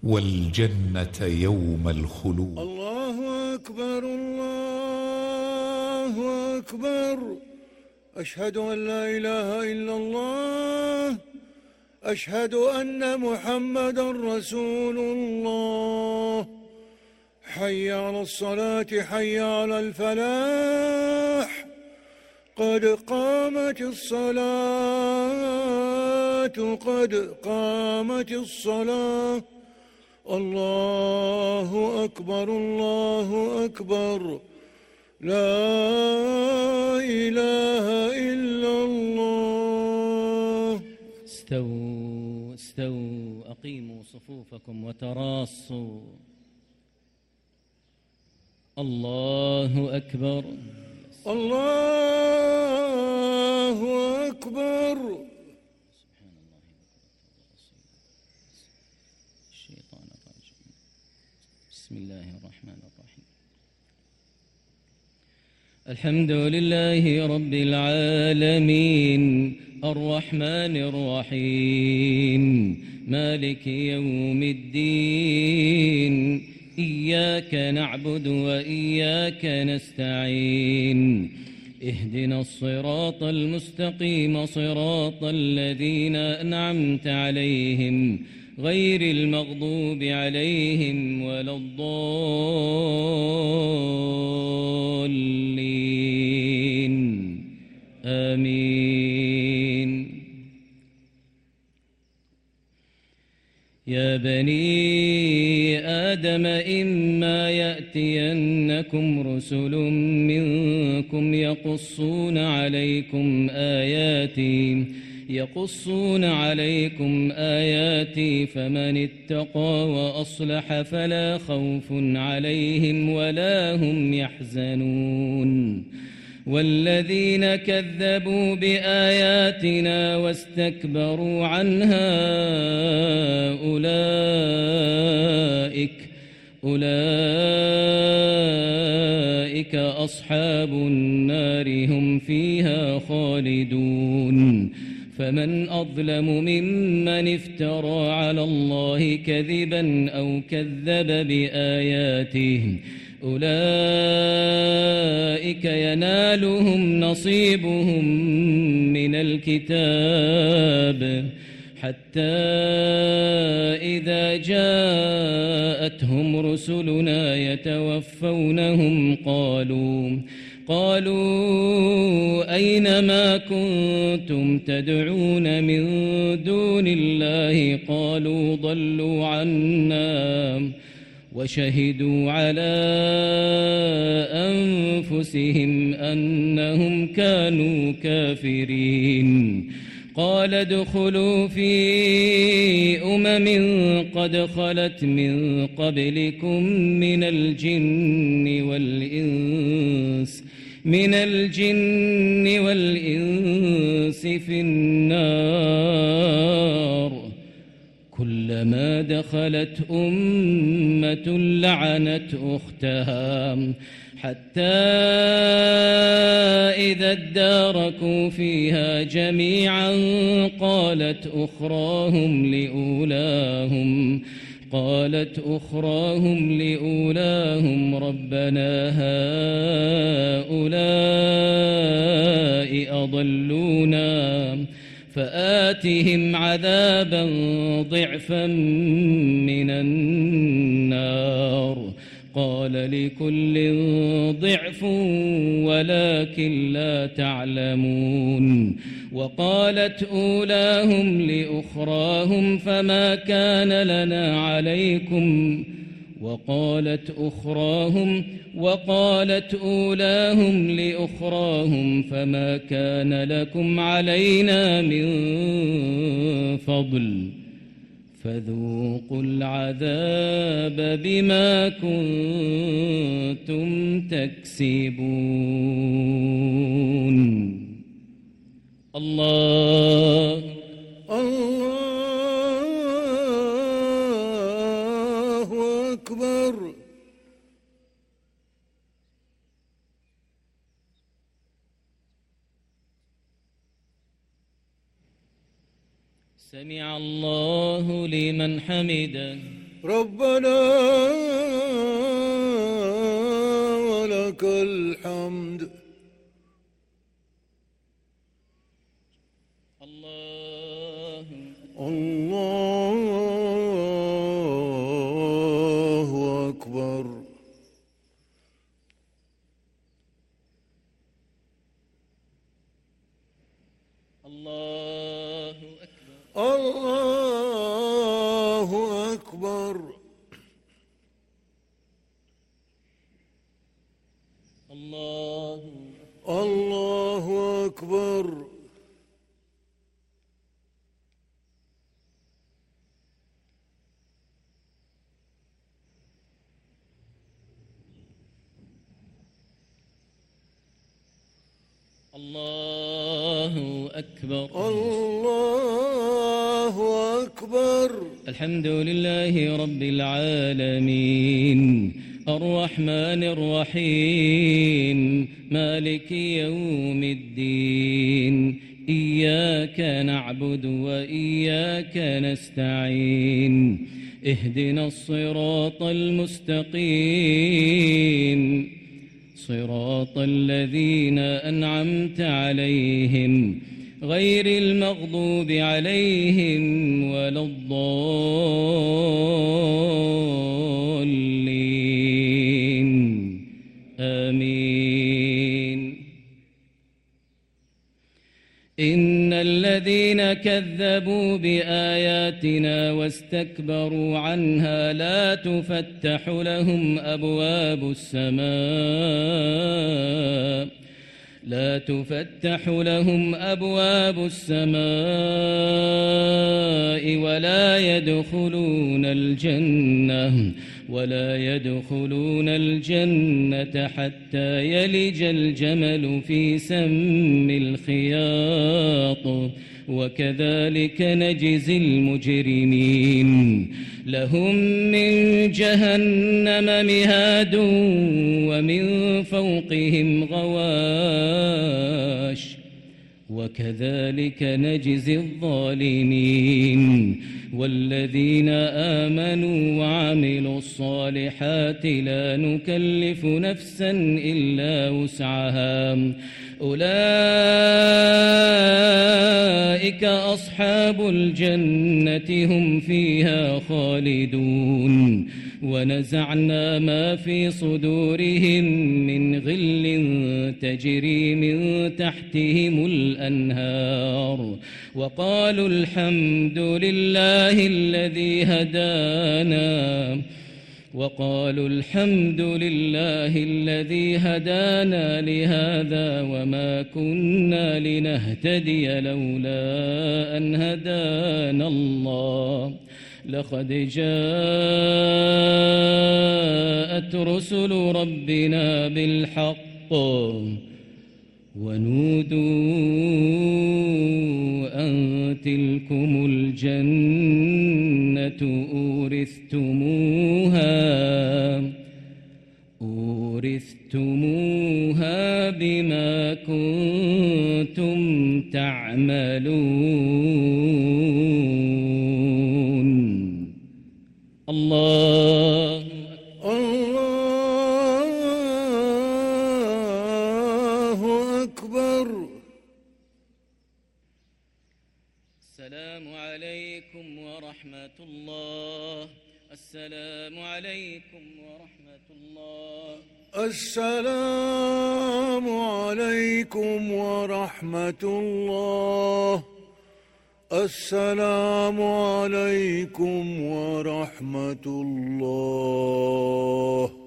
والجنة يوم الخلود. الله أكبر الله أكبر، أشهد أن لا إله إلا الله، أشهد أن محمدا رسول الله. حي على الصلاة، حي على الفلاح، قد قامت الصلاة، قد قامت الصلاة. الله أكبر الله أكبر، لا إله إلا الله. استووا استووا، أقيموا صفوفكم وتراصوا. الله أكبر الله أكبر. سبحان الله الشيطان الرجيم. بسم الله الرحمن الرحيم. الحمد لله رب العالمين، الرحمن الرحيم، مالك يوم الدين. إياك نعبد وإياك نستعين، اهدنا الصراط المستقيم، صراط الذين أنعمت عليهم غير المغضوب عليهم ولا الضالين، آمين. يا بني آدم إما يأتينكم رسل منكم يقصون عليكم آياتي فمن اتقى وأصلح فلا خوف عليهم ولا هم يحزنون. والذين كذبوا بآياتنا واستكبروا عنها أولئك أصحاب النار، هم فيها خالدون. فمن أظلم ممن افترى على الله كذبا أو كذب بآياته، أولئك ينالهم نصيبهم من الكتاب، حتى إذا جاءتهم رسلنا يتوفونهم قالوا أين ما كنتم تدعون من دون الله؟ قالوا ضلوا عنا وشهدوا على أنفسهم أنهم كانوا كافرين. قال ادخلوا في قد خلت من قبلكم من الجن والإنس في النار، كلما دخلت أمة لعنت أختها، حتى إذا اداركوا فيها جميعا قالت أخراهم لأولاهم ربنا هؤلاء أضلونا فآتهم عذابا ضعفا من النار. قال لكل ضعف ولكن لا تعلمون. وقالت أولاهم لأخراهم فما كان لنا عليكم وقالت أولاهم لأخراهم فما كان لكم علينا من فضل فذوقوا العذاب بما كنتم تكسبون. الله أكبر. سمع الله لمن حمده. ربنا ولك الحمد. الله أكبر. الله أكبر. الله أكبر. الله أكبر. الله أكبر. الله أكبر. الحمد لله رب العالمين الرحمن الرحيم مالك يوم الدين إياك نعبد وإياك نستعين اهدنا الصراط المستقيم صراط الذين أنعمت عليهم غير المغضوب عليهم ولا الضالين آمين. إن الذين كذبوا بآياتنا واستكبروا عنها لا تفتح لهم أبواب السماء ولا يدخلون الجنة حتى يلج الجمل في سم الخياط وكذلك نجزي المجرمين. لهم من جهنم مهاد ومن فوقهم غواش وكذلك نجزي الظالمين. والذين آمنوا وعملوا الصالحات لا نكلف نفسا إلا وسعها أولئك أصحاب الجنة هم فيها خالدون. ونزعنا ما في صدورهم من غل تجري من تحتهم الأنهار وقالوا الحمد لله الذي هدانا لهذا وما كنا لنهتدي لولا أن هدانا الله لقد جاءت رسل ربنا بالحق ونودوا أن تلكم الجنة أورثتموها بما كنتم تعملون. الله أكبر. السلام عليكم ورحمة الله. السلام عليكم ورحمة الله. السلام عليكم ورحمة الله. السلام عليكم ورحمة الله.